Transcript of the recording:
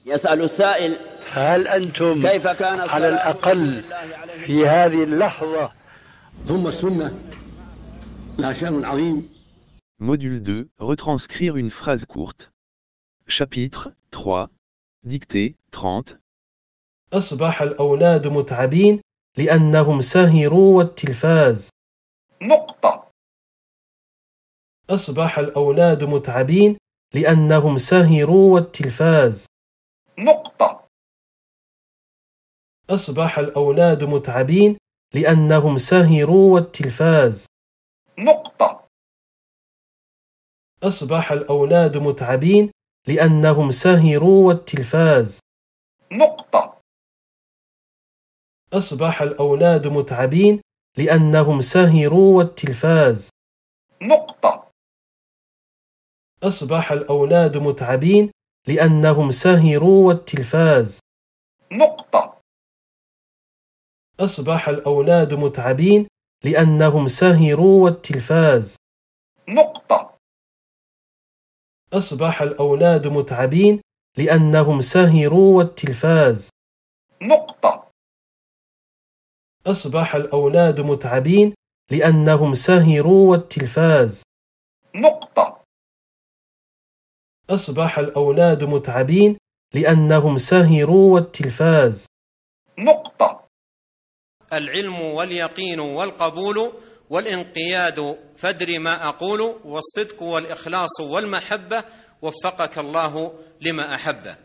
يسأل السائل: هل أنتم كيف كان على الأقل في هذه اللحظة؟ ثم السنة لها شأن عظيم. Module 2, retranscrire une phrase courte. Chapitre 3, dictée 30. أصبح الأولاد متعبين لأنهم سهروا والتلفاز. نقطة. أصبح الأولاد متعبين لأنهم سهروا والتلفاز. نقطة. أصبح الأولاد متعبين لأنهم سهروا والتلفاز. نقطة. أصبح الأولاد متعبين لأنهم سهروا والتلفاز. نقطة. أصبح الأولاد متعبين لأنهم سهروا والتلفاز. نقطة. أصبح الأولاد متعبين لأنهم سهروا والتلفاز. نقطة. أصبح الأولاد متعبين لأنهم سهروا والتلفاز. نقطة. أصبح الأولاد متعبين لأنهم سهروا والتلفاز. نقطة. أصبح الأولاد متعبين لأنهم سهروا والتلفاز. نقطة. أصبح الأولاد متعبين لأنهم سهروا والتلفاز. نقطة. العلم واليقين والقبول والانقياد فادر ما أقول، والصدق والإخلاص والمحبة، وفقك الله لما أحبه.